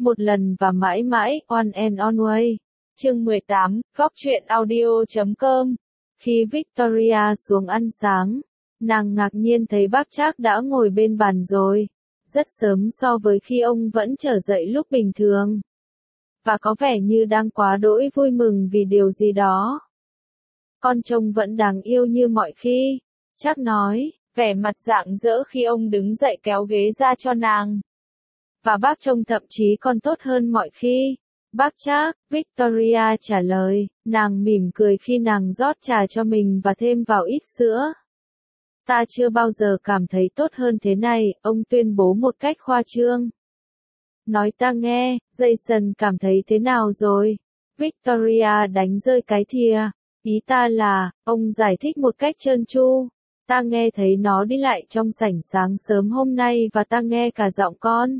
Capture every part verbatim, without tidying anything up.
một lần và mãi mãi, one and always. Chương mười tám, góc truyện audio chấm com. Khi Victoria xuống ăn sáng, nàng ngạc nhiên thấy bác Trác đã ngồi bên bàn rồi, rất sớm so với khi ông vẫn trở dậy lúc bình thường. Và có vẻ như đang quá đỗi vui mừng vì điều gì đó. Con trông vẫn đáng yêu như mọi khi, Trác nói, vẻ mặt rạng rỡ khi ông đứng dậy kéo ghế ra cho nàng. Và bác trông thậm chí còn tốt hơn mọi khi. Bác Trác, Victoria trả lời, nàng mỉm cười khi nàng rót trà cho mình và thêm vào ít sữa. Ta chưa bao giờ cảm thấy tốt hơn thế này, ông tuyên bố một cách khoa trương. Nói ta nghe, Jason cảm thấy thế nào rồi? Victoria đánh rơi cái thìa. Ý ta là, ông giải thích một cách trơn tru. Ta nghe thấy nó đi lại trong sảnh sáng sớm hôm nay và ta nghe cả giọng con.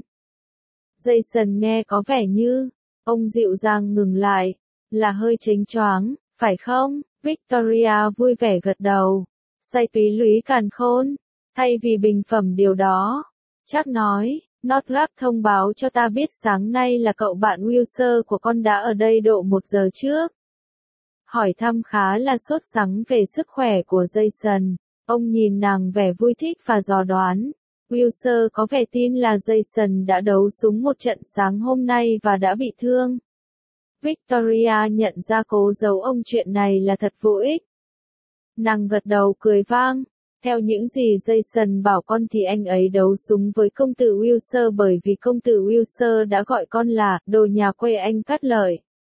Jason nghe có vẻ như, ông dịu dàng ngừng lại, là hơi chếnh choáng, phải không? Victoria vui vẻ gật đầu. Say túy lúy càn khôn, thay vì bình phẩm điều đó. Trác nói, Northrop thông báo cho ta biết sáng nay là cậu bạn Wilson của con đã ở đây độ một giờ trước. Hỏi thăm khá là sốt sắng về sức khỏe của Jason. Ông nhìn nàng vẻ vui thích và dò đoán. Wilson có vẻ tin là Jason đã đấu súng một trận sáng hôm nay và đã bị thương. Victoria nhận ra cố giấu ông chuyện này là thật vô ích. Nàng gật đầu cười vang. Theo những gì Jason bảo con thì anh ấy đấu súng với công tử Wilson bởi vì công tử Wilson đã gọi con là đồ nhà quê anh cắt lời.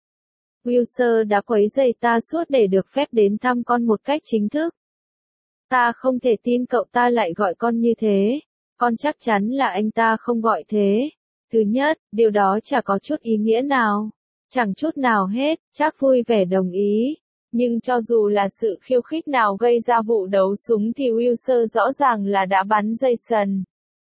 Wilson đã quấy rầy ta suốt để được phép đến thăm con một cách chính thức. Ta không thể tin cậu ta lại gọi con như thế. Con chắc chắn là anh ta không gọi thế. Thứ nhất, điều đó chả có chút ý nghĩa nào. Chẳng chút nào hết, Trác vui vẻ đồng ý. Nhưng cho dù là sự khiêu khích nào gây ra vụ đấu súng thì Wilson rõ ràng là đã bắn Jason.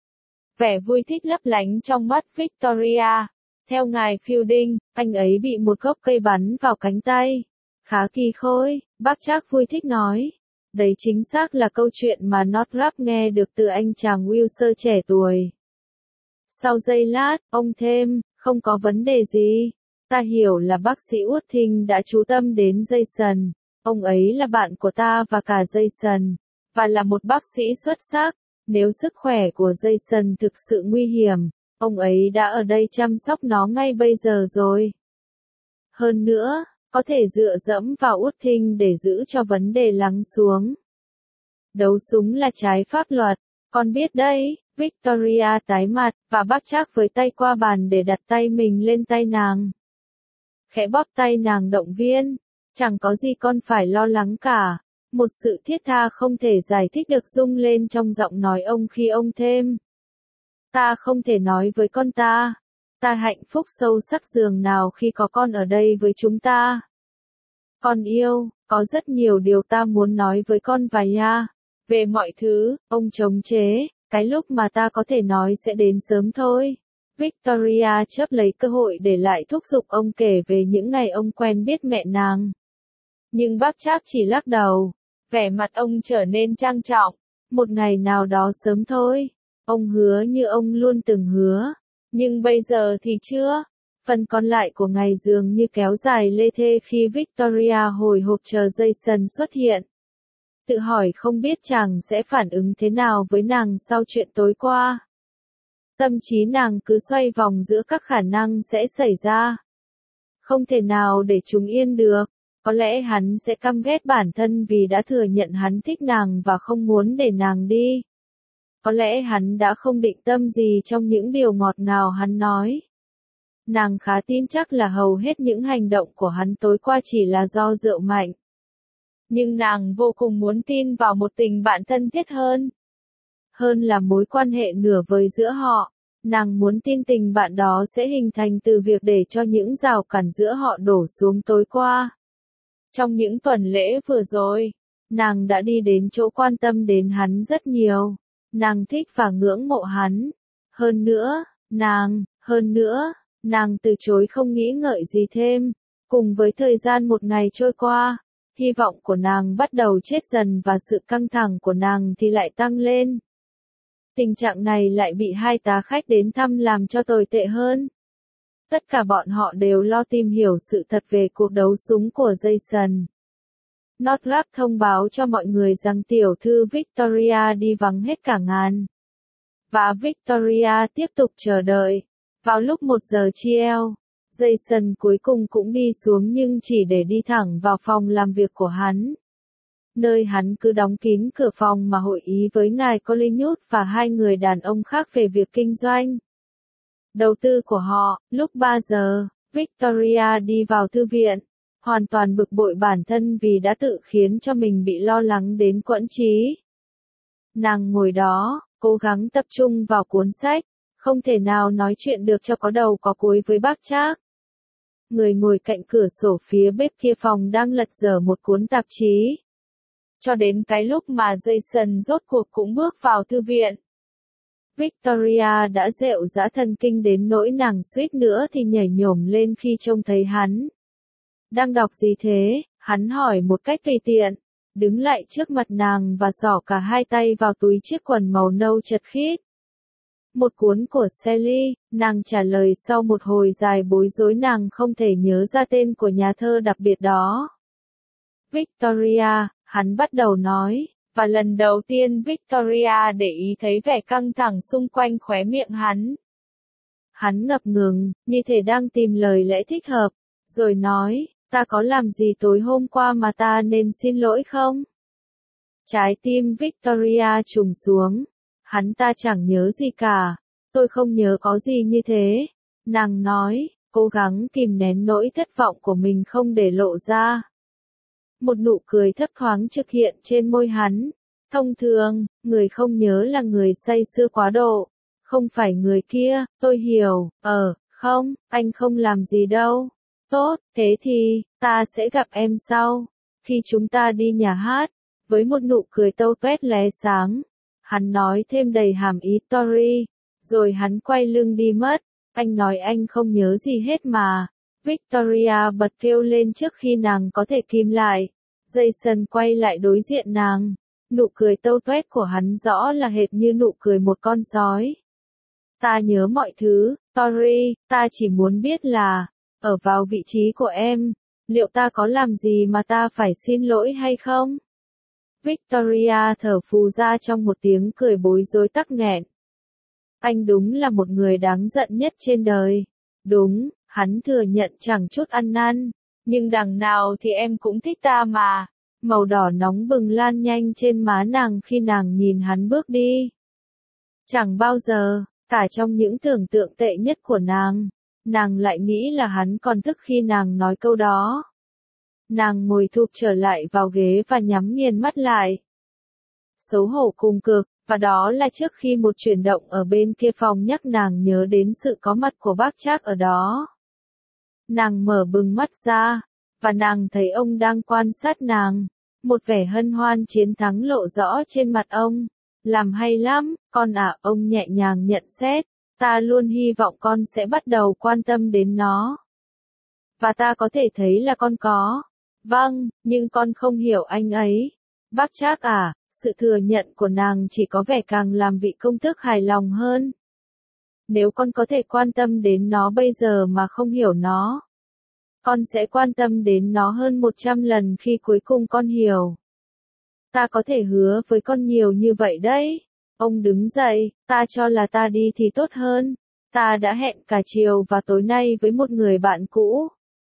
Vẻ vui thích lấp lánh trong mắt Victoria. Theo ngài Fielding, anh ấy bị một gốc cây bắn vào cánh tay. Khá kỳ khôi, bác Trác vui thích nói. Đấy chính xác là câu chuyện mà Northrop nghe được từ anh chàng Wilson trẻ tuổi. Sau giây lát, ông thêm, không có vấn đề gì. Ta hiểu là bác sĩ Wooding đã chú tâm đến Jason. Ông ấy là bạn của ta và cả Jason. Và là một bác sĩ xuất sắc. Nếu sức khỏe của Jason thực sự nguy hiểm, ông ấy đã ở đây chăm sóc nó ngay bây giờ rồi. Hơn nữa, có thể dựa dẫm vào Wooding để giữ cho vấn đề lắng xuống. Đấu súng là trái pháp luật. Con biết đấy. Victoria tái mặt, và bác Trác với tay qua bàn để đặt tay mình lên tay nàng. Khẽ bóp tay nàng động viên. Chẳng có gì con phải lo lắng cả. Một sự thiết tha không thể giải thích được rung lên trong giọng nói ông khi ông thêm. Ta không thể nói với con ta. Ta hạnh phúc sâu sắc giường nào khi có con ở đây với chúng ta. Con yêu, có rất nhiều điều ta muốn nói với con và ya. Về mọi thứ, ông chống chế, cái lúc mà ta có thể nói sẽ đến sớm thôi. Victoria chớp lấy cơ hội để lại thúc giục ông kể về những ngày ông quen biết mẹ nàng. Nhưng bác Trác chỉ lắc đầu. Vẻ mặt ông trở nên trang trọng. Một ngày nào đó sớm thôi. Ông hứa như ông luôn từng hứa. Nhưng bây giờ thì chưa. Phần còn lại của ngày dường như kéo dài lê thê khi Victoria hồi hộp chờ Jason xuất hiện. Tự hỏi không biết chàng sẽ phản ứng thế nào với nàng sau chuyện tối qua. Tâm trí nàng cứ xoay vòng giữa các khả năng sẽ xảy ra. Không thể nào để chúng yên được. Có lẽ hắn sẽ căm ghét bản thân vì đã thừa nhận hắn thích nàng và không muốn để nàng đi. Có lẽ hắn đã không định tâm gì trong những điều ngọt ngào hắn nói. Nàng khá tin chắc là hầu hết những hành động của hắn tối qua chỉ là do rượu mạnh. Nhưng nàng vô cùng muốn tin vào một tình bạn thân thiết hơn. Hơn là mối quan hệ nửa vời giữa họ. Nàng muốn tin tình bạn đó sẽ hình thành từ việc để cho những rào cản giữa họ đổ xuống tối qua. Trong những tuần lễ vừa rồi, nàng đã đi đến chỗ quan tâm đến hắn rất nhiều. Nàng thích và ngưỡng mộ hắn. Hơn nữa, nàng, hơn nữa, nàng từ chối không nghĩ ngợi gì thêm. Cùng với thời gian một ngày trôi qua, hy vọng của nàng bắt đầu chết dần và sự căng thẳng của nàng thì lại tăng lên. Tình trạng này lại bị hai tá khách đến thăm làm cho tồi tệ hơn. Tất cả bọn họ đều lo tìm hiểu sự thật về cuộc đấu súng của Jason. Northrop thông báo cho mọi người rằng tiểu thư Victoria đi vắng hết cả ngàn. Và Victoria tiếp tục chờ đợi. Vào lúc một giờ chiều, Jason cuối cùng cũng đi xuống nhưng chỉ để đi thẳng vào phòng làm việc của hắn. Nơi hắn cứ đóng kín cửa phòng mà hội ý với ngài Collingwood và hai người đàn ông khác về việc kinh doanh đầu tư của họ. Lúc ba giờ, Victoria đi vào thư viện, hoàn toàn bực bội bản thân vì đã tự khiến cho mình bị lo lắng đến quẫn trí. Nàng ngồi đó, cố gắng tập trung vào cuốn sách, không thể nào nói chuyện được cho có đầu có cuối với bác Trác. Người ngồi cạnh cửa sổ phía bếp kia phòng đang lật dở một cuốn tạp chí. Cho đến cái lúc mà Jason rốt cuộc cũng bước vào thư viện. Victoria đã rệu rã thần kinh đến nỗi nàng suýt nữa thì nhảy nhổm lên khi trông thấy hắn. Đang đọc gì thế? Hắn hỏi một cách tùy tiện, đứng lại trước mặt nàng và xỏ cả hai tay vào túi chiếc quần màu nâu chật khít. Một cuốn của Shelley, nàng trả lời sau một hồi dài bối rối nàng không thể nhớ ra tên của nhà thơ đặc biệt đó. Victoria, hắn bắt đầu nói, và lần đầu tiên Victoria để ý thấy vẻ căng thẳng xung quanh khóe miệng hắn. Hắn ngập ngừng, như thể đang tìm lời lẽ thích hợp, rồi nói, ta có làm gì tối hôm qua mà ta nên xin lỗi không? Trái tim Victoria trùng xuống. Hắn ta chẳng nhớ gì cả. Tôi không nhớ có gì như thế. Nàng nói, cố gắng kìm nén nỗi thất vọng của mình không để lộ ra. Một nụ cười thấp thoáng trực hiện trên môi hắn. Thông thường, người không nhớ là người say sưa quá độ. Không phải người kia, tôi hiểu, ờ, không, anh không làm gì đâu. Tốt, thế thì, ta sẽ gặp em sau. Khi chúng ta đi nhà hát, với một nụ cười tâu tuét lóe sáng. Hắn nói thêm đầy hàm ý Tory, rồi hắn quay lưng đi mất. Anh nói anh không nhớ gì hết mà. Victoria bật kêu lên trước khi nàng có thể kìm lại. Jason quay lại đối diện nàng. Nụ cười tâu tuét của hắn rõ là hệt như nụ cười một con sói. Ta nhớ mọi thứ, Tory, ta chỉ muốn biết là, ở vào vị trí của em, liệu ta có làm gì mà ta phải xin lỗi hay không? Victoria thở phù ra trong một tiếng cười bối rối tắc nghẹn. Anh đúng là một người đáng giận nhất trên đời. Đúng, hắn thừa nhận chẳng chút ăn năn. Nhưng đằng nào thì em cũng thích ta mà. Màu đỏ nóng bừng lan nhanh trên má nàng khi nàng nhìn hắn bước đi. Chẳng bao giờ, cả trong những tưởng tượng tệ nhất của nàng, nàng lại nghĩ là hắn còn thức khi nàng nói câu đó. Nàng ngồi thụp trở lại vào ghế và nhắm nghiền mắt lại. Xấu hổ cùng cực, và đó là trước khi một chuyển động ở bên kia phòng nhắc nàng nhớ đến sự có mặt của bác Trác ở đó. Nàng mở bừng mắt ra, và nàng thấy ông đang quan sát nàng. Một vẻ hân hoan chiến thắng lộ rõ trên mặt ông. Làm hay lắm, con ạ, ông nhẹ nhàng nhận xét. Ta luôn hy vọng con sẽ bắt đầu quan tâm đến nó. Và ta có thể thấy là con có. Vâng, nhưng con không hiểu anh ấy. Bác Trác à, sự thừa nhận của nàng chỉ có vẻ càng làm vị công tước hài lòng hơn. Nếu con có thể quan tâm đến nó bây giờ mà không hiểu nó, con sẽ quan tâm đến nó hơn một trăm lần khi cuối cùng con hiểu. Ta có thể hứa với con nhiều như vậy đấy. Ông đứng dậy, ta cho là ta đi thì tốt hơn. Ta đã hẹn cả chiều và tối nay với một người bạn cũ.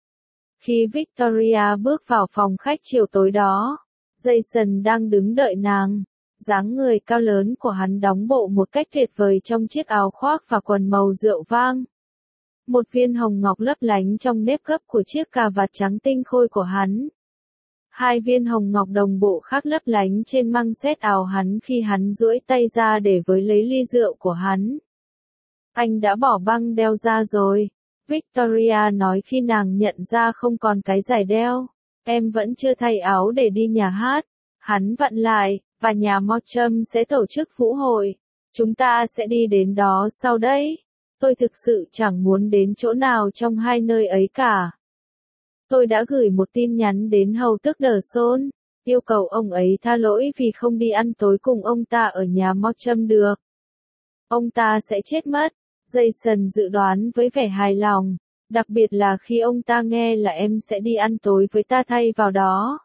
Khi Victoria bước vào phòng khách chiều tối đó, Jason đang đứng đợi nàng. Dáng người cao lớn của hắn đóng bộ một cách tuyệt vời trong chiếc áo khoác và quần màu rượu vang. Một viên hồng ngọc lấp lánh trong nếp gấp của chiếc cà vạt trắng tinh khôi của hắn. Hai viên hồng ngọc đồng bộ khác lấp lánh trên măng xét áo hắn khi hắn duỗi tay ra để với lấy ly rượu của hắn. Anh đã bỏ băng đeo ra rồi. Victoria nói khi nàng nhận ra không còn cái giải đeo. Em vẫn chưa thay áo để đi nhà hát. Hắn vặn lại, và nhà Mottram sẽ tổ chức vũ hội. Chúng ta sẽ đi đến đó sau đấy. Tôi thực sự chẳng muốn đến chỗ nào trong hai nơi ấy cả. Tôi đã gửi một tin nhắn đến hầu tước Đờ Sôn, yêu cầu ông ấy tha lỗi vì không đi ăn tối cùng ông ta ở nhà Mottram được. Ông ta sẽ chết mất. Jason dự đoán với vẻ hài lòng. Đặc biệt là khi ông ta nghe là em sẽ đi ăn tối với ta thay vào đó.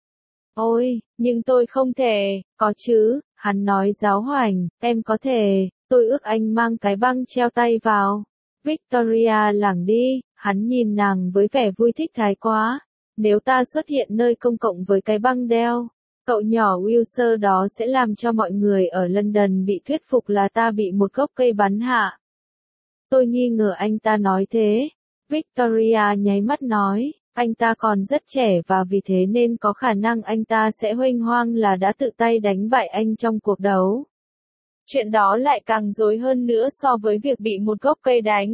Ôi, nhưng tôi không thể, có chứ, hắn nói giáo hoành, em có thể, tôi ước anh mang cái băng treo tay vào. Victoria lảng đi, hắn nhìn nàng với vẻ vui thích thái quá. Nếu ta xuất hiện nơi công cộng với cái băng đeo, cậu nhỏ Wilson đó sẽ làm cho mọi người ở London bị thuyết phục là ta bị một gốc cây bắn hạ. Tôi nghi ngờ anh ta nói thế. Victoria nháy mắt nói, anh ta còn rất trẻ và vì thế nên có khả năng anh ta sẽ huênh hoang là đã tự tay đánh bại anh trong cuộc đấu. Chuyện đó lại càng rối hơn nữa so với việc bị một gốc cây đánh.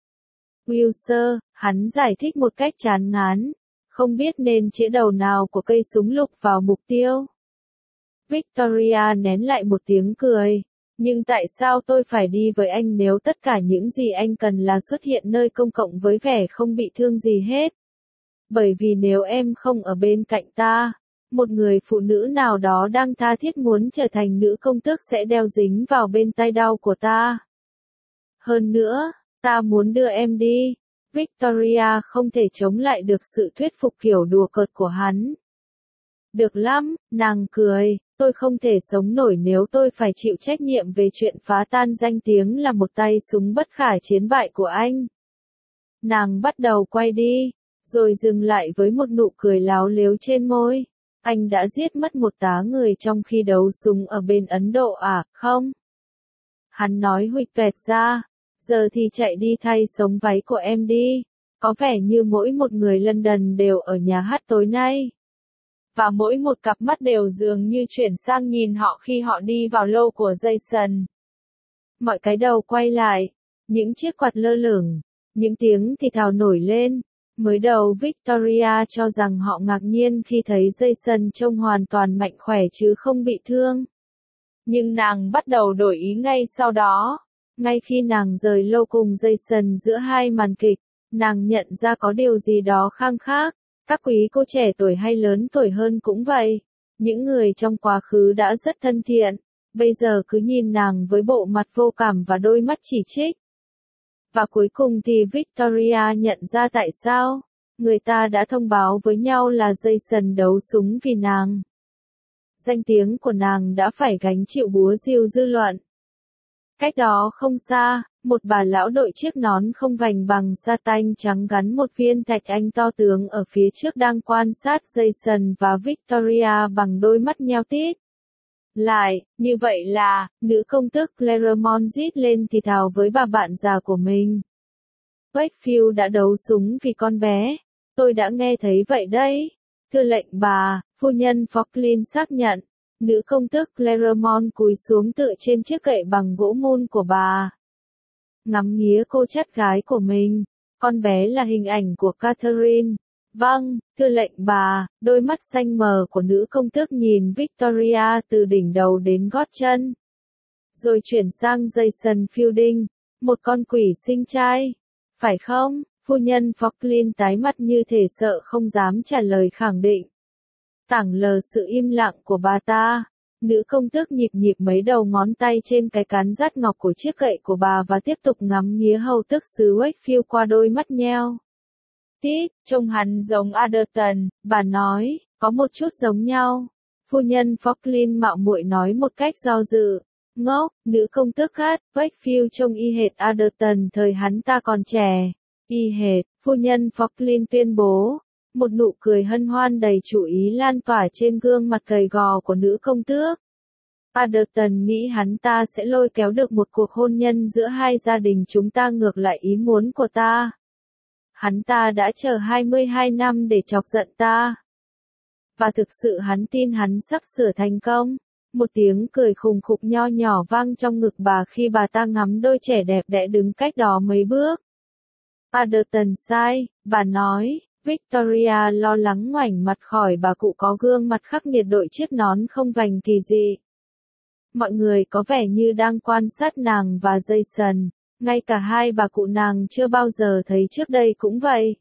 Wilson, hắn giải thích một cách chán ngán, không biết nên chĩa đầu nào của cây súng lục vào mục tiêu. Victoria nén lại một tiếng cười. Nhưng tại sao tôi phải đi với anh nếu tất cả những gì anh cần là xuất hiện nơi công cộng với vẻ không bị thương gì hết? Bởi vì nếu em không ở bên cạnh ta, một người phụ nữ nào đó đang tha thiết muốn trở thành nữ công tước sẽ đeo dính vào bên tay đau của ta. Hơn nữa, ta muốn đưa em đi. Victoria không thể chống lại được sự thuyết phục kiểu đùa cợt của hắn. Được lắm, nàng cười, tôi không thể sống nổi nếu tôi phải chịu trách nhiệm về chuyện phá tan danh tiếng là một tay súng bất khả chiến bại của anh. Nàng bắt đầu quay đi, rồi dừng lại với một nụ cười láo lếu trên môi. Anh đã giết mất một tá người trong khi đấu súng ở bên Ấn Độ à, không? Hắn nói huỵch toẹt ra, giờ thì chạy đi thay sống váy của em đi. Có vẻ như mỗi một người London đều ở nhà hát tối nay. Và mỗi một cặp mắt đều dường như chuyển sang nhìn họ khi họ đi vào lô của Jason. Mọi cái đầu quay lại, những chiếc quạt lơ lửng, những tiếng thì thào nổi lên. Mới đầu Victoria cho rằng họ ngạc nhiên khi thấy Jason trông hoàn toàn mạnh khỏe chứ không bị thương. Nhưng nàng bắt đầu đổi ý ngay sau đó. Ngay khi nàng rời lô cùng Jason giữa hai màn kịch, nàng nhận ra có điều gì đó khang khác. Các quý cô trẻ tuổi hay lớn tuổi hơn cũng vậy. Những người trong quá khứ đã rất thân thiện, bây giờ cứ nhìn nàng với bộ mặt vô cảm và đôi mắt chỉ trích. Và cuối cùng thì Victoria nhận ra tại sao người ta đã thông báo với nhau là Jason đấu súng vì nàng. Danh tiếng của nàng đã phải gánh chịu búa rìu dư luận. Cách đó không xa, một bà lão đội chiếc nón không vành bằng sa tanh trắng gắn một viên thạch anh to tướng ở phía trước đang quan sát Jason và Victoria bằng đôi mắt nheo tít. Lại, như vậy là, nữ công tước Claremont rít lên thì thào với bà bạn già của mình. Wakefield đã đấu súng vì con bé. Tôi đã nghe thấy vậy đấy. Thưa lệnh bà, phu nhân Falkland xác nhận. Nữ công tước Claremont cúi xuống tựa trên chiếc kệ bằng gỗ mun của bà. Ngắm nghía cô chắt gái của mình. Con bé là hình ảnh của Catherine. Vâng, thưa lệnh bà, đôi mắt xanh mờ của nữ công tước nhìn Victoria từ đỉnh đầu đến gót chân. Rồi chuyển sang Jason Fielding, một con quỷ sinh trai. Phải không? Phu nhân Falkland tái mặt như thể sợ không dám trả lời khẳng định. Tảng lờ sự im lặng của bà ta. Nữ công tước nhịp nhịp mấy đầu ngón tay trên cái cán dát ngọc của chiếc gậy của bà và tiếp tục ngắm nghía hầu tước xứ Wakefield qua đôi mắt nheo. Tít, trông hắn giống Atherton, bà nói, có một chút giống nhau. Phu nhân Falkland mạo muội nói một cách do dự. Ngốc, nữ công tước hát, Wakefield trông y hệt Atherton thời hắn ta còn trẻ. Y hệt, phu nhân Falkland tuyên bố. Một nụ cười hân hoan đầy chủ ý lan tỏa trên gương mặt gầy gò của nữ công tước. Atherton nghĩ hắn ta sẽ lôi kéo được một cuộc hôn nhân giữa hai gia đình chúng ta ngược lại ý muốn của ta. Hắn ta đã chờ hai mươi hai năm để chọc giận ta. Và thực sự hắn tin hắn sắp sửa thành công. Một tiếng cười khùng khục nho nhỏ vang trong ngực bà khi bà ta ngắm đôi trẻ đẹp đẽ đứng cách đó mấy bước. Atherton sai, bà nói. Victoria lo lắng ngoảnh mặt khỏi bà cụ có gương mặt khắc nghiệt đội chiếc nón không vành kỳ dị. Mọi người có vẻ như đang quan sát nàng và Jason, ngay cả hai bà cụ nàng chưa bao giờ thấy trước đây cũng vậy.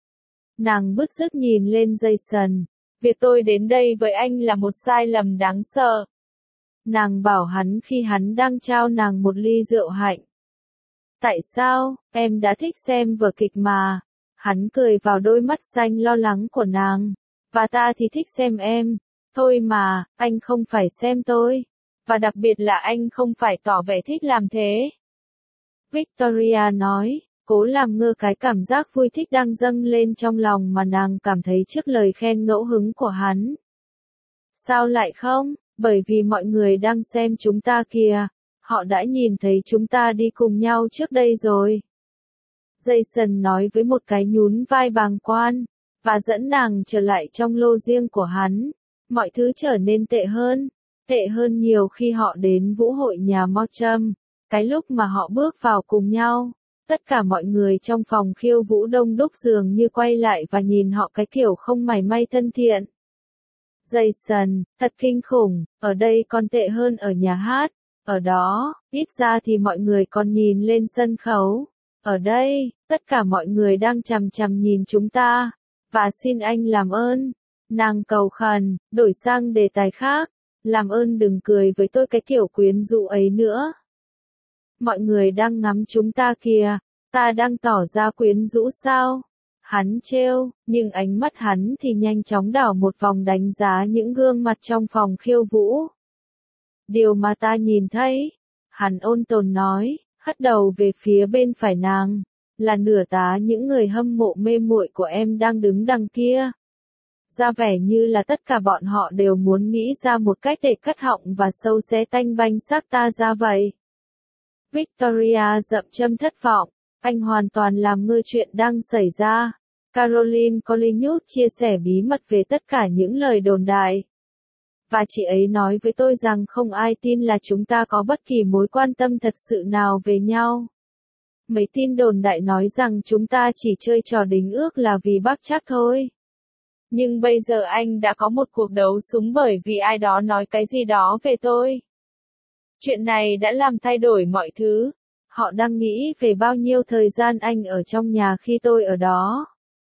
Nàng bứt rứt nhìn lên Jason, việc tôi đến đây với anh là một sai lầm đáng sợ. Nàng bảo hắn khi hắn đang trao nàng một ly rượu hạnh. Tại sao, em đã thích xem vở kịch mà. Hắn cười vào đôi mắt xanh lo lắng của nàng. Và ta thì thích xem em. Thôi mà, anh không phải xem tôi. Và đặc biệt là anh không phải tỏ vẻ thích làm thế. Victoria nói, cố làm ngơ cái cảm giác vui thích đang dâng lên trong lòng mà nàng cảm thấy trước lời khen ngẫu hứng của hắn. Sao lại không? Bởi vì mọi người đang xem chúng ta kìa. Họ đã nhìn thấy chúng ta đi cùng nhau trước đây rồi. Jason nói với một cái nhún vai bàng quan, và dẫn nàng trở lại trong lô riêng của hắn. Mọi thứ trở nên tệ hơn, tệ hơn nhiều khi họ đến vũ hội nhà Mottram. Cái lúc mà họ bước vào cùng nhau, tất cả mọi người trong phòng khiêu vũ đông đúc dường như quay lại và nhìn họ cái kiểu không mảy may thân thiện. Jason, thật kinh khủng, ở đây còn tệ hơn ở nhà hát. Ở đó, ít ra thì mọi người còn nhìn lên sân khấu. Ở đây, tất cả mọi người đang chằm chằm nhìn chúng ta. Và xin anh làm ơn. Nàng cầu khẩn, đổi sang đề tài khác. Làm ơn đừng cười với tôi cái kiểu quyến rũ ấy nữa. Mọi người đang ngắm chúng ta kìa. Ta đang tỏ ra quyến rũ sao? Hắn trêu, nhưng ánh mắt hắn thì nhanh chóng đảo một vòng đánh giá những gương mặt trong phòng khiêu vũ. Điều mà ta nhìn thấy, hắn ôn tồn nói, hất đầu về phía bên phải nàng, là nửa tá những người hâm mộ mê muội của em đang đứng đằng kia. Ra vẻ như là tất cả bọn họ đều muốn nghĩ ra một cách để cắt họng và sâu xé tanh banh xác ta ra vậy. Victoria dậm châm thất vọng, anh hoàn toàn làm ngơ chuyện đang xảy ra. Caroline Collinwood chia sẻ bí mật về tất cả những lời đồn đại. Và chị ấy nói với tôi rằng không ai tin là chúng ta có bất kỳ mối quan tâm thật sự nào về nhau. Mấy tin đồn đại nói rằng chúng ta chỉ chơi trò đính ước là vì bác chắc thôi. Nhưng bây giờ anh đã có một cuộc đấu súng bởi vì ai đó nói cái gì đó về tôi. Chuyện này đã làm thay đổi mọi thứ. Họ đang nghĩ về bao nhiêu thời gian anh ở trong nhà khi tôi ở đó.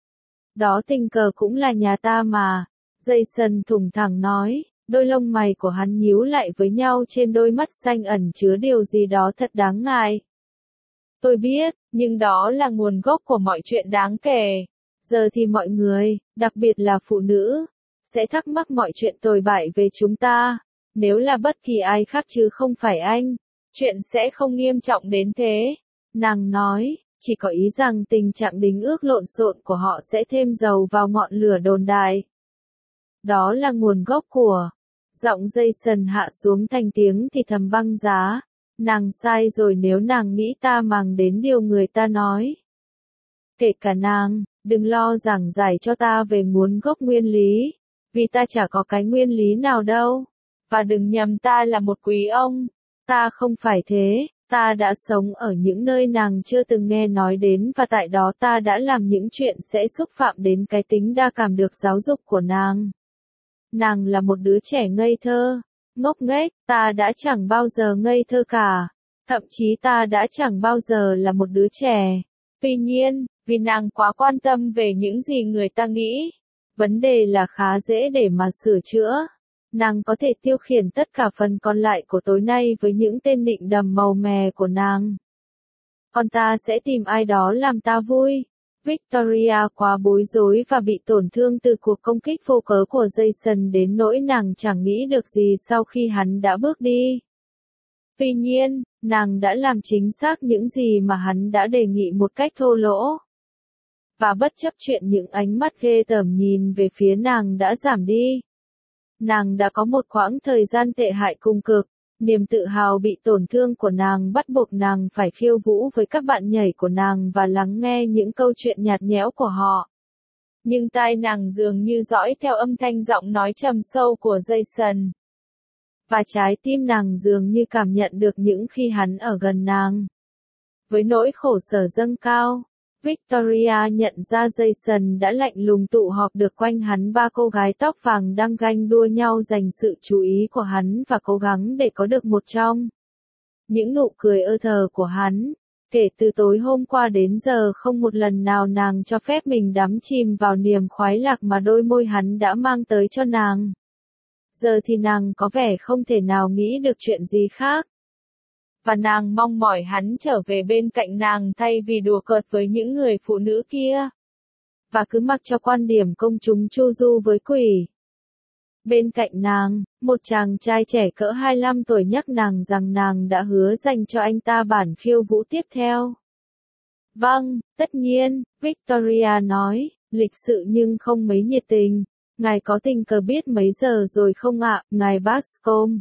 Đó tình cờ cũng là nhà ta mà. Jason thủng thẳng nói, đôi lông mày của hắn nhíu lại với nhau trên đôi mắt xanh ẩn chứa điều gì đó thật đáng ngại. Tôi biết, nhưng đó là nguồn gốc của mọi chuyện đáng kể. Giờ thì mọi người, đặc biệt là phụ nữ, sẽ thắc mắc mọi chuyện tồi bại về chúng ta. Nếu là bất kỳ ai khác chứ không phải anh, chuyện sẽ không nghiêm trọng đến thế. Nàng nói, chỉ có ý rằng tình trạng đính ước lộn xộn của họ sẽ thêm dầu vào ngọn lửa đồn đại. Đó là nguồn gốc của. Giọng Jason hạ xuống thành tiếng thì thầm băng giá. Nàng sai rồi nếu nàng nghĩ ta màng đến điều người ta nói. Kể cả nàng, đừng lo giảng giải cho ta về nguồn gốc nguyên lý. Vì ta chả có cái nguyên lý nào đâu. Và đừng nhầm ta là một quý ông. Ta không phải thế. Ta đã sống ở những nơi nàng chưa từng nghe nói đến và tại đó ta đã làm những chuyện sẽ xúc phạm đến cái tính đa cảm được giáo dục của nàng. Nàng là một đứa trẻ ngây thơ, ngốc nghếch, ta đã chẳng bao giờ ngây thơ cả. Thậm chí ta đã chẳng bao giờ là một đứa trẻ. Tuy nhiên, vì nàng quá quan tâm về những gì người ta nghĩ, vấn đề là khá dễ để mà sửa chữa. Nàng có thể tiêu khiển tất cả phần còn lại của tối nay với những tên nịnh đầm màu mè của nàng. Còn ta sẽ tìm ai đó làm ta vui. Victoria quá bối rối và bị tổn thương từ cuộc công kích vô cớ của Jason đến nỗi nàng chẳng nghĩ được gì sau khi hắn đã bước đi. Tuy nhiên, nàng đã làm chính xác những gì mà hắn đã đề nghị một cách thô lỗ. Và bất chấp chuyện những ánh mắt ghê tởm nhìn về phía nàng đã giảm đi. Nàng đã có một quãng thời gian tệ hại cùng cực, niềm tự hào bị tổn thương của nàng bắt buộc nàng phải khiêu vũ với các bạn nhảy của nàng và lắng nghe những câu chuyện nhạt nhẽo của họ. Nhưng tai nàng dường như dõi theo âm thanh giọng nói trầm sâu của Jason. Và trái tim nàng dường như cảm nhận được những khi hắn ở gần nàng. Với nỗi khổ sở dâng cao, Victoria nhận ra Jason đã lạnh lùng tụ họp được quanh hắn ba cô gái tóc vàng đang ganh đua nhau giành sự chú ý của hắn và cố gắng để có được một trong những nụ cười ơ thờ của hắn. Kể từ tối hôm qua đến giờ không một lần nào nàng cho phép mình đắm chìm vào niềm khoái lạc mà đôi môi hắn đã mang tới cho nàng. Giờ thì nàng có vẻ không thể nào nghĩ được chuyện gì khác. Và nàng mong mỏi hắn trở về bên cạnh nàng thay vì đùa cợt với những người phụ nữ kia. và cứ mặc cho quan điểm công chúng chu du với quỷ. Bên cạnh nàng, một chàng trai trẻ cỡ hai mươi lăm tuổi nhắc nàng rằng nàng đã hứa dành cho anh ta bản khiêu vũ tiếp theo. Vâng, tất nhiên, Victoria nói, lịch sự nhưng không mấy nhiệt tình. Ngài có tình cờ biết mấy giờ rồi không ạ, ngài Bascom?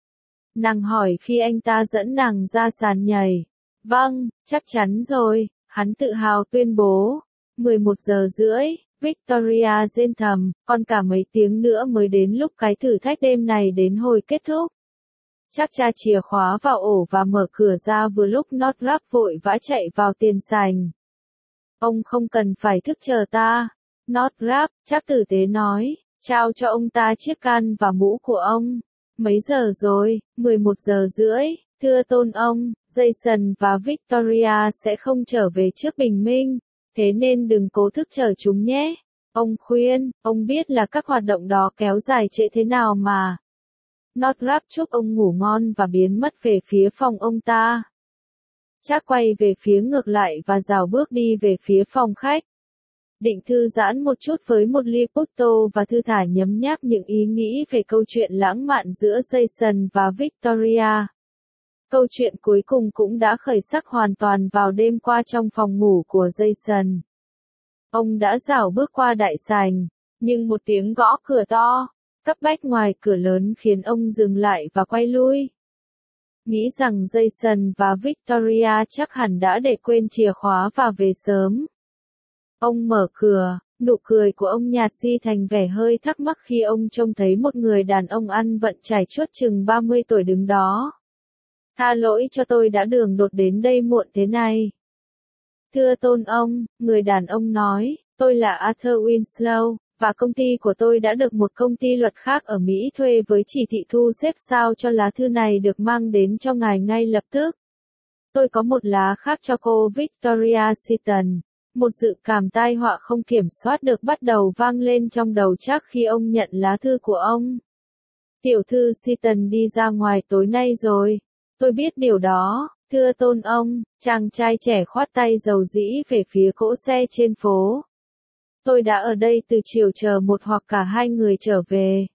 Nàng hỏi khi anh ta dẫn nàng ra sàn nhảy. Vâng, chắc chắn rồi, hắn tự hào tuyên bố. mười một giờ rưỡi, Victoria rên thầm, còn cả mấy tiếng nữa mới đến lúc cái thử thách đêm này đến hồi kết thúc. Chắc cha chìa khóa vào ổ và mở cửa ra vừa lúc Northrop vội vã chạy vào tiền sảnh. Ông không cần phải thức chờ ta. Northrop, chắc tử tế nói, trao cho ông ta chiếc can và mũ của ông. Mấy giờ rồi? mười một giờ rưỡi, thưa tôn ông, Jason và Victoria sẽ không trở về trước bình minh, thế nên đừng cố thức chờ chúng nhé. Ông khuyên, ông biết là các hoạt động đó kéo dài trễ thế nào mà. Northrop chúc ông ngủ ngon và biến mất về phía phòng ông ta. Chắc quay về phía ngược lại và rảo bước đi về phía phòng khách. Định thư giãn một chút với một ly Porto và thư thả nhấm nháp những ý nghĩ về câu chuyện lãng mạn giữa Jason và Victoria. Câu chuyện cuối cùng cũng đã khởi sắc hoàn toàn vào đêm qua trong phòng ngủ của Jason. Ông đã rảo bước qua đại sảnh, nhưng một tiếng gõ cửa to, cấp bách ngoài cửa lớn khiến ông dừng lại và quay lui. Nghĩ rằng Jason và Victoria chắc hẳn đã để quên chìa khóa và về sớm. Ông mở cửa, nụ cười của ông nhạt di thành vẻ hơi thắc mắc khi ông trông thấy một người đàn ông ăn vận trải chuốt chừng ba mươi tuổi đứng đó. Tha lỗi cho tôi đã đường đột đến đây muộn thế này. Thưa tôn ông, người đàn ông nói, tôi là Arthur Winslow, và công ty của tôi đã được một công ty luật khác ở Mỹ thuê với chỉ thị thu xếp sao cho lá thư này được mang đến cho ngài ngay lập tức. Tôi có một lá khác cho cô Victoria Seaton. Một dự cảm tai họa không kiểm soát được bắt đầu vang lên trong đầu chắc khi ông nhận lá thư của ông. Tiểu thư Seaton đi ra ngoài tối nay rồi. Tôi biết điều đó, thưa tôn ông, chàng trai trẻ khoát tay dầu dĩ về phía cỗ xe trên phố. Tôi đã ở đây từ chiều chờ một hoặc cả hai người trở về.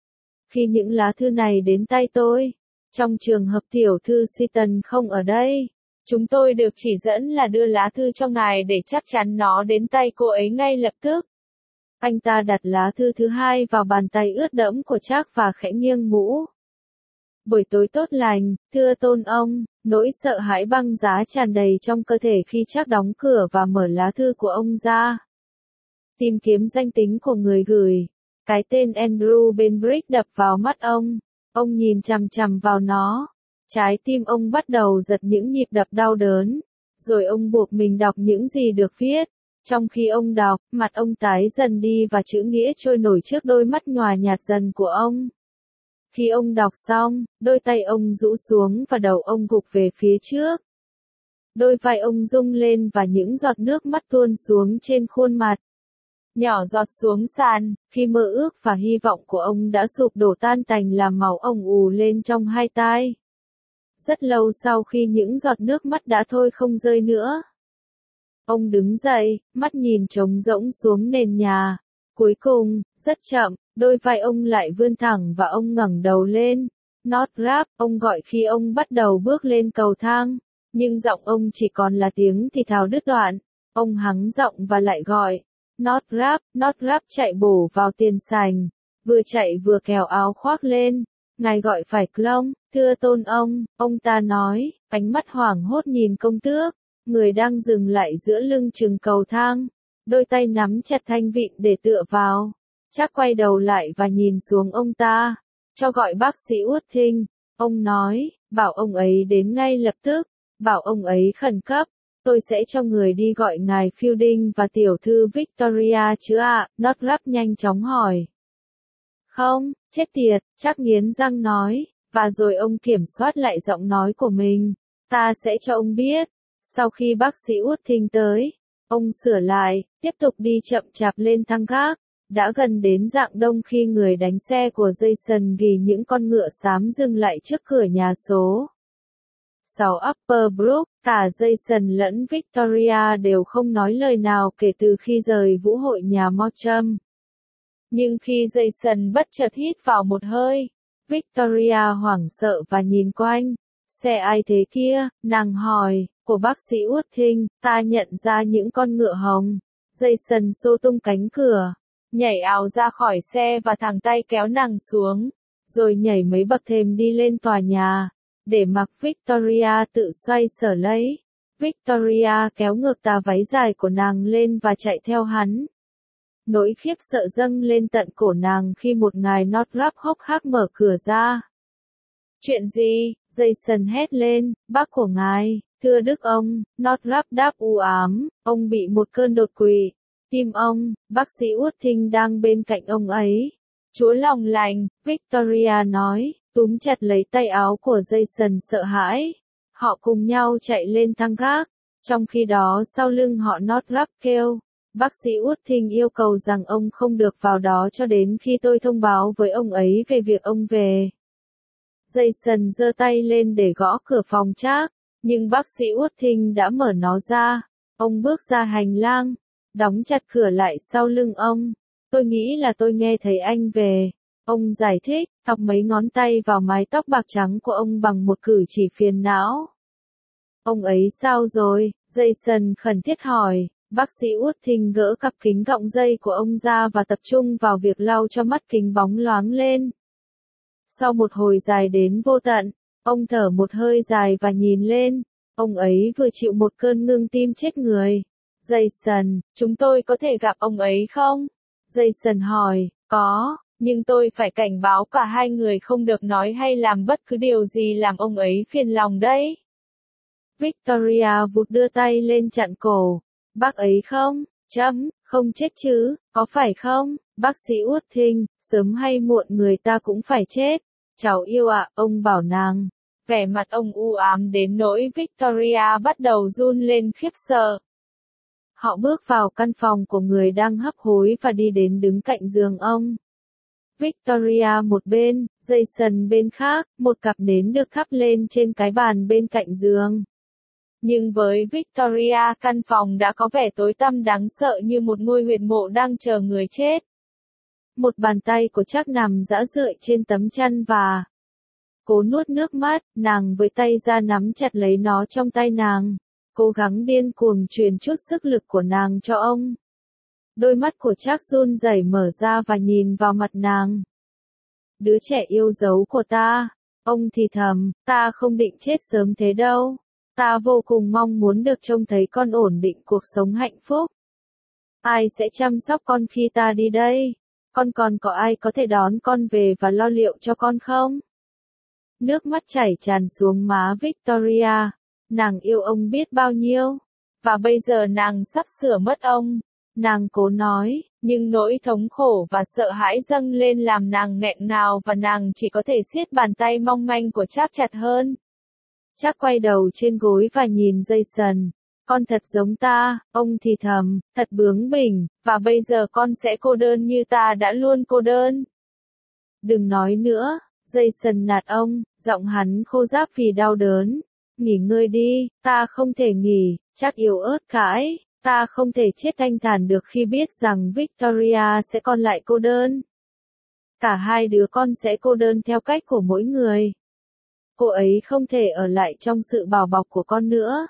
Khi những lá thư này đến tay tôi, trong trường hợp tiểu thư Seaton không ở đây, chúng tôi được chỉ dẫn là đưa lá thư cho ngài để chắc chắn nó đến tay cô ấy ngay lập tức. Anh ta đặt lá thư thứ hai vào bàn tay ướt đẫm của Trác và khẽ nghiêng mũ. Buổi tối tốt lành, thưa tôn ông, nỗi sợ hãi băng giá tràn đầy trong cơ thể khi Trác đóng cửa và mở lá thư của ông ra. Tìm kiếm danh tính của người gửi. Cái tên Andrew Benbrick đập vào mắt ông. Ông nhìn chằm chằm vào nó. Trái tim ông bắt đầu giật những nhịp đập đau đớn. Rồi ông buộc mình đọc những gì được viết. Trong khi ông đọc, mặt ông tái dần đi và chữ nghĩa trôi nổi trước đôi mắt nhòa nhạt dần của ông. Khi ông đọc xong, đôi tay ông rũ xuống và đầu ông gục về phía trước. Đôi vai ông rung lên và những giọt nước mắt tuôn xuống trên khuôn mặt. Nhỏ giọt xuống sàn, khi mơ ước và hy vọng của ông đã sụp đổ tan tành làm máu ông ù lên trong hai tai. Rất lâu sau khi những giọt nước mắt đã thôi không rơi nữa. Ông đứng dậy, mắt nhìn trống rỗng xuống nền nhà. Cuối cùng, rất chậm, đôi vai ông lại vươn thẳng và ông ngẩng đầu lên. Northrop, ông gọi khi ông bắt đầu bước lên cầu thang. Nhưng giọng ông chỉ còn là tiếng thì thào đứt đoạn. Ông hắng giọng và lại gọi. Northrop, Northrop chạy bổ vào tiền sảnh. Vừa chạy vừa kéo áo khoác lên. Ngài gọi phải Clong, thưa tôn ông, ông ta nói, ánh mắt hoảng hốt nhìn công tước. Người đang dừng lại giữa lưng chừng cầu thang. Đôi tay nắm chặt thanh vịn để tựa vào. Chắc quay đầu lại và nhìn xuống ông ta. Cho gọi bác sĩ Woodthing. Ông nói, bảo ông ấy đến ngay lập tức. Bảo ông ấy khẩn cấp. Tôi sẽ cho người đi gọi ngài Fielding và tiểu thư Victoria chứ ạ, Northrop nhanh chóng hỏi. Không, chết tiệt, chắc nghiến răng nói. Và rồi ông kiểm soát lại giọng nói của mình. Ta sẽ cho ông biết. Sau khi bác sĩ Woodthing tới, ông sửa lại, tiếp tục đi chậm chạp lên thang gác. Đã gần đến rạng đông khi người đánh xe của Jason ghi những con ngựa xám dừng lại trước cửa nhà số sáu Upper Brook, Cả Jason lẫn Victoria đều không nói lời nào kể từ khi rời vũ hội nhà Mottram. Nhưng khi Jason bất chợt hít vào một hơi, Victoria hoảng sợ và nhìn quanh. Xe ai thế kia, nàng hỏi, của bác sĩ Woodthing, ta nhận ra những con ngựa hồng. Jason xô tung cánh cửa, nhảy ào ra khỏi xe và thẳng tay kéo nàng xuống, rồi nhảy mấy bậc thềm đi lên tòa nhà, để mặc Victoria tự xoay sở lấy. Victoria kéo ngược tà váy dài của nàng lên và chạy theo hắn. Nỗi khiếp sợ dâng lên tận cổ nàng khi một ngài Northrop hốc hác mở cửa ra. Chuyện gì? Jason hét lên, bác của ngài, thưa đức ông, Northrop đáp u ám, ông bị một cơn đột quỵ. Tim ông, bác sĩ Woodthing đang bên cạnh ông ấy. Chúa lòng lành, Victoria nói, túm chặt lấy tay áo của Jason sợ hãi. Họ cùng nhau chạy lên thang gác. Trong khi đó sau lưng họ Northrop kêu, bác sĩ Woodthing yêu cầu rằng ông không được vào đó cho đến khi tôi thông báo với ông ấy về việc ông về. Jason giơ tay lên để gõ cửa phòng Trác, nhưng bác sĩ Woodthing đã mở nó ra. Ông bước ra hành lang, đóng chặt cửa lại sau lưng ông. Tôi nghĩ là tôi nghe thấy anh về. Ông giải thích, thọc mấy ngón tay vào mái tóc bạc trắng của ông bằng một cử chỉ phiền não. Ông ấy sao rồi? Jason khẩn thiết hỏi. Bác sĩ Woodthing gỡ cặp kính gọng dây của ông ra và tập trung vào việc lau cho mắt kính bóng loáng lên. Sau một hồi dài đến vô tận, ông thở một hơi dài và nhìn lên. Ông ấy vừa chịu một cơn ngưng tim chết người. Jason, chúng tôi có thể gặp ông ấy không? Jason hỏi, có, nhưng tôi phải cảnh báo cả hai người không được nói hay làm bất cứ điều gì làm ông ấy phiền lòng đấy. Victoria vụt đưa tay lên chặn cổ. Bác ấy không, chấm, không chết chứ, có phải không, bác sĩ Woodthing, sớm hay muộn người ta cũng phải chết. Cháu yêu ạ, ông bảo nàng. Vẻ mặt ông u ám đến nỗi Victoria bắt đầu run lên khiếp sợ. Họ bước vào căn phòng của người đang hấp hối và đi đến đứng cạnh giường ông. Victoria một bên, Jason bên khác, một cặp nến được thắp lên trên cái bàn bên cạnh giường. Nhưng với Victoria, căn phòng đã có vẻ tối tăm đáng sợ như một ngôi huyệt mộ đang chờ người chết. Một bàn tay của Trác nằm rã rượi trên tấm chăn và cố nuốt nước mắt, nàng với tay ra nắm chặt lấy nó trong tay nàng, cố gắng điên cuồng truyền chút sức lực của nàng cho ông. Đôi mắt của Trác run rẩy mở ra và nhìn vào mặt nàng. Đứa trẻ yêu dấu của ta, ông thì thầm, ta không định chết sớm thế đâu. Ta vô cùng mong muốn được trông thấy con ổn định cuộc sống hạnh phúc. Ai sẽ chăm sóc con khi ta đi đây? Con còn có ai có thể đón con về và lo liệu cho con không? Nước mắt chảy tràn xuống má Victoria. Nàng yêu ông biết bao nhiêu. Và bây giờ nàng sắp sửa mất ông. Nàng cố nói, nhưng nỗi thống khổ và sợ hãi dâng lên làm nàng nghẹn ngào và nàng chỉ có thể siết bàn tay mong manh của Trác chặt hơn. Trác quay đầu trên gối và nhìn Jason. Con thật giống ta, ông thì thầm, thật bướng bỉnh, và bây giờ con sẽ cô đơn như ta đã luôn cô đơn. Đừng nói nữa, Jason nạt ông, giọng hắn khô ráp vì đau đớn. Nghỉ ngơi đi, ta không thể nghỉ, Trác yếu ớt cãi, ta không thể chết thanh thản được khi biết rằng Victoria sẽ còn lại cô đơn. Cả hai đứa con sẽ cô đơn theo cách của mỗi người. Cô ấy không thể ở lại trong sự bảo bọc của con nữa.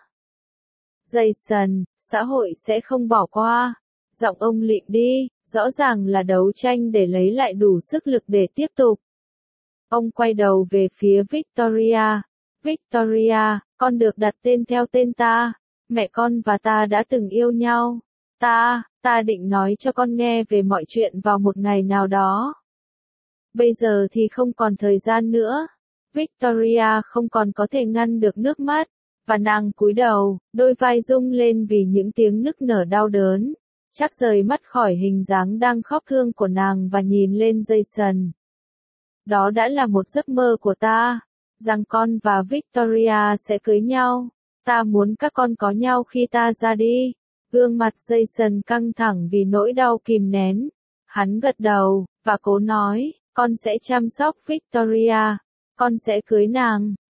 Jason, xã hội sẽ không bỏ qua. Giọng ông lịm đi, rõ ràng là đấu tranh để lấy lại đủ sức lực để tiếp tục. Ông quay đầu về phía Victoria. Victoria, con được đặt tên theo tên ta. Mẹ con và ta đã từng yêu nhau. Ta, ta định nói cho con nghe về mọi chuyện vào một ngày nào đó. Bây giờ thì không còn thời gian nữa. Victoria không còn có thể ngăn được nước mắt, và nàng cúi đầu, đôi vai rung lên vì những tiếng nức nở đau đớn. Trác rời mắt khỏi hình dáng đang khóc thương của nàng và nhìn lên Jason. Đó đã là một giấc mơ của ta, rằng con và Victoria sẽ cưới nhau. Ta muốn các con có nhau khi ta ra đi. Gương mặt Jason căng thẳng vì nỗi đau kìm nén. Hắn gật đầu, và cố nói, con sẽ chăm sóc Victoria. Con sẽ cưới nàng.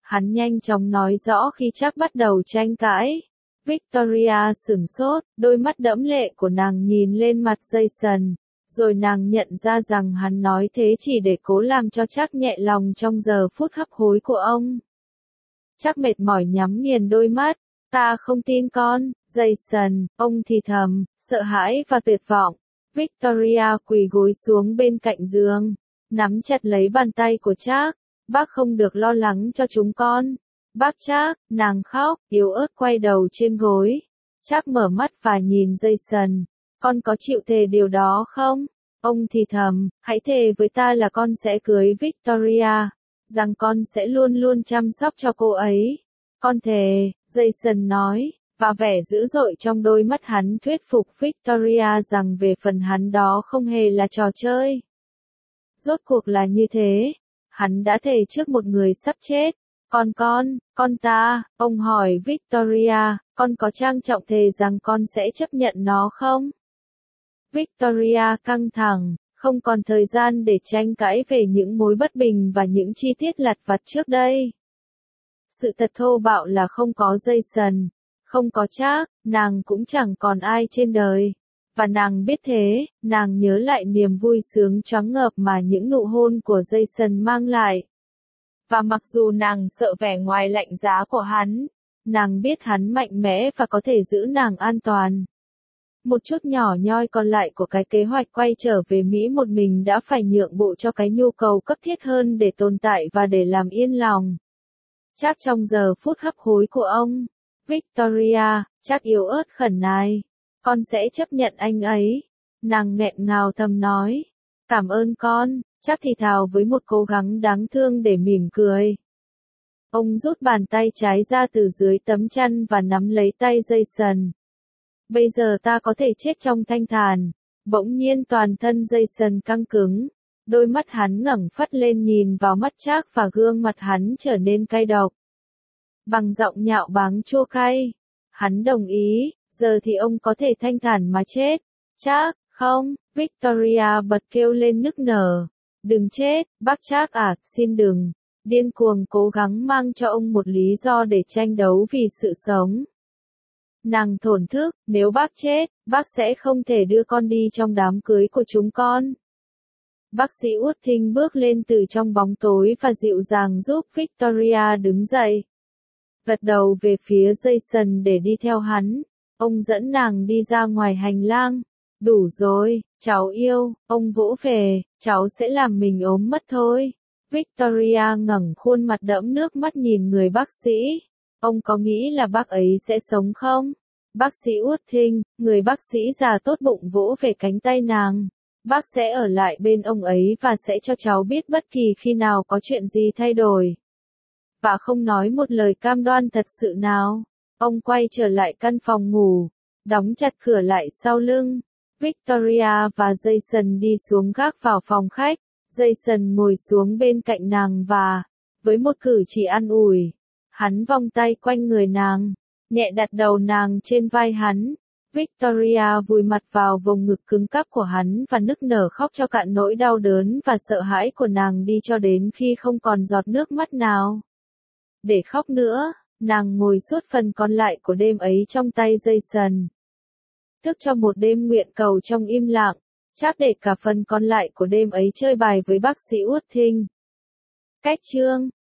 Hắn nhanh chóng nói rõ khi chắc bắt đầu tranh cãi. Victoria sửng sốt, đôi mắt đẫm lệ của nàng nhìn lên mặt Jason. Rồi nàng nhận ra rằng hắn nói thế chỉ để cố làm cho chắc nhẹ lòng trong giờ phút hấp hối của ông. Chắc mệt mỏi nhắm nghiền đôi mắt. Ta không tin con, Jason, ông thì thầm, sợ hãi và tuyệt vọng. Victoria quỳ gối xuống bên cạnh giường, nắm chặt lấy bàn tay của Chắc. Bác không được lo lắng cho chúng con. Bác Chắc, nàng khóc, yếu ớt quay đầu trên gối. Chắc mở mắt và nhìn Jason. Con có chịu thề điều đó không? Ông thì thầm, hãy thề với ta là con sẽ cưới Victoria, rằng con sẽ luôn luôn chăm sóc cho cô ấy. Con thề, Jason nói, và vẻ dữ dội trong đôi mắt hắn thuyết phục Victoria rằng về phần hắn đó không hề là trò chơi. Rốt cuộc là như thế, hắn đã thề trước một người sắp chết. Còn con, con ta, ông hỏi Victoria, con có trang trọng thề rằng con sẽ chấp nhận nó không? Victoria căng thẳng, không còn thời gian để tranh cãi về những mối bất bình và những chi tiết lặt vặt trước đây. Sự thật thô bạo là không có Jason, không có Chắc, nàng cũng chẳng còn ai trên đời. Và nàng biết thế, nàng nhớ lại niềm vui sướng choáng ngợp mà những nụ hôn của Jason mang lại. Và mặc dù nàng sợ vẻ ngoài lạnh giá của hắn, nàng biết hắn mạnh mẽ và có thể giữ nàng an toàn. Một chút nhỏ nhoi còn lại của cái kế hoạch quay trở về Mỹ một mình đã phải nhượng bộ cho cái nhu cầu cấp thiết hơn để tồn tại và để làm yên lòng. Chắc trong giờ phút hấp hối của ông, Victoria, Chắc yếu ớt khẩn nài, con sẽ chấp nhận anh ấy. Nàng nghẹn ngào thầm nói, cảm ơn con, Chắc thì thào với một cố gắng đáng thương để mỉm cười. Ông rút bàn tay trái ra từ dưới tấm chăn và nắm lấy tay Jason. Bây giờ ta có thể chết trong thanh thản. Bỗng nhiên toàn thân Jason căng cứng. Đôi mắt hắn ngẩng phắt lên nhìn vào mắt Chắc và gương mặt hắn trở nên cay độc. Bằng giọng nhạo báng chua cay, hắn đồng ý, giờ thì ông có thể thanh thản mà chết. Chắc, không, Victoria bật kêu lên nức nở. Đừng chết, bác Chắc à, xin đừng. Điên cuồng cố gắng mang cho ông một lý do để tranh đấu vì sự sống. Nàng thổn thức, nếu bác chết, bác sẽ không thể đưa con đi trong đám cưới của chúng con. Bác sĩ Woodthing bước lên từ trong bóng tối và dịu dàng giúp Victoria đứng dậy. Gật đầu về phía Jason để đi theo hắn. Ông dẫn nàng đi ra ngoài hành lang. Đủ rồi, cháu yêu, ông vỗ về, cháu sẽ làm mình ốm mất thôi. Victoria ngẩng khuôn mặt đẫm nước mắt nhìn người bác sĩ. Ông có nghĩ là bác ấy sẽ sống không? Bác sĩ Woodthing, người bác sĩ già tốt bụng vỗ về cánh tay nàng. Bác sẽ ở lại bên ông ấy và sẽ cho cháu biết bất kỳ khi nào có chuyện gì thay đổi. Và không nói một lời cam đoan thật sự nào. Ông quay trở lại căn phòng ngủ, đóng chặt cửa lại sau lưng. Victoria và Jason đi xuống gác vào phòng khách. Jason ngồi xuống bên cạnh nàng và, với một cử chỉ an ủi, hắn vòng tay quanh người nàng, nhẹ đặt đầu nàng trên vai hắn. Victoria vùi mặt vào vùng ngực cứng cáp của hắn và nức nở khóc cho cạn nỗi đau đớn và sợ hãi của nàng đi cho đến khi không còn giọt nước mắt nào để khóc nữa. Nàng ngồi suốt phần còn lại của đêm ấy trong tay Jason, thức cho một đêm nguyện cầu trong im lặng. Chắc để cả phần còn lại của đêm ấy chơi bài với bác sĩ Woodthing. Cách chương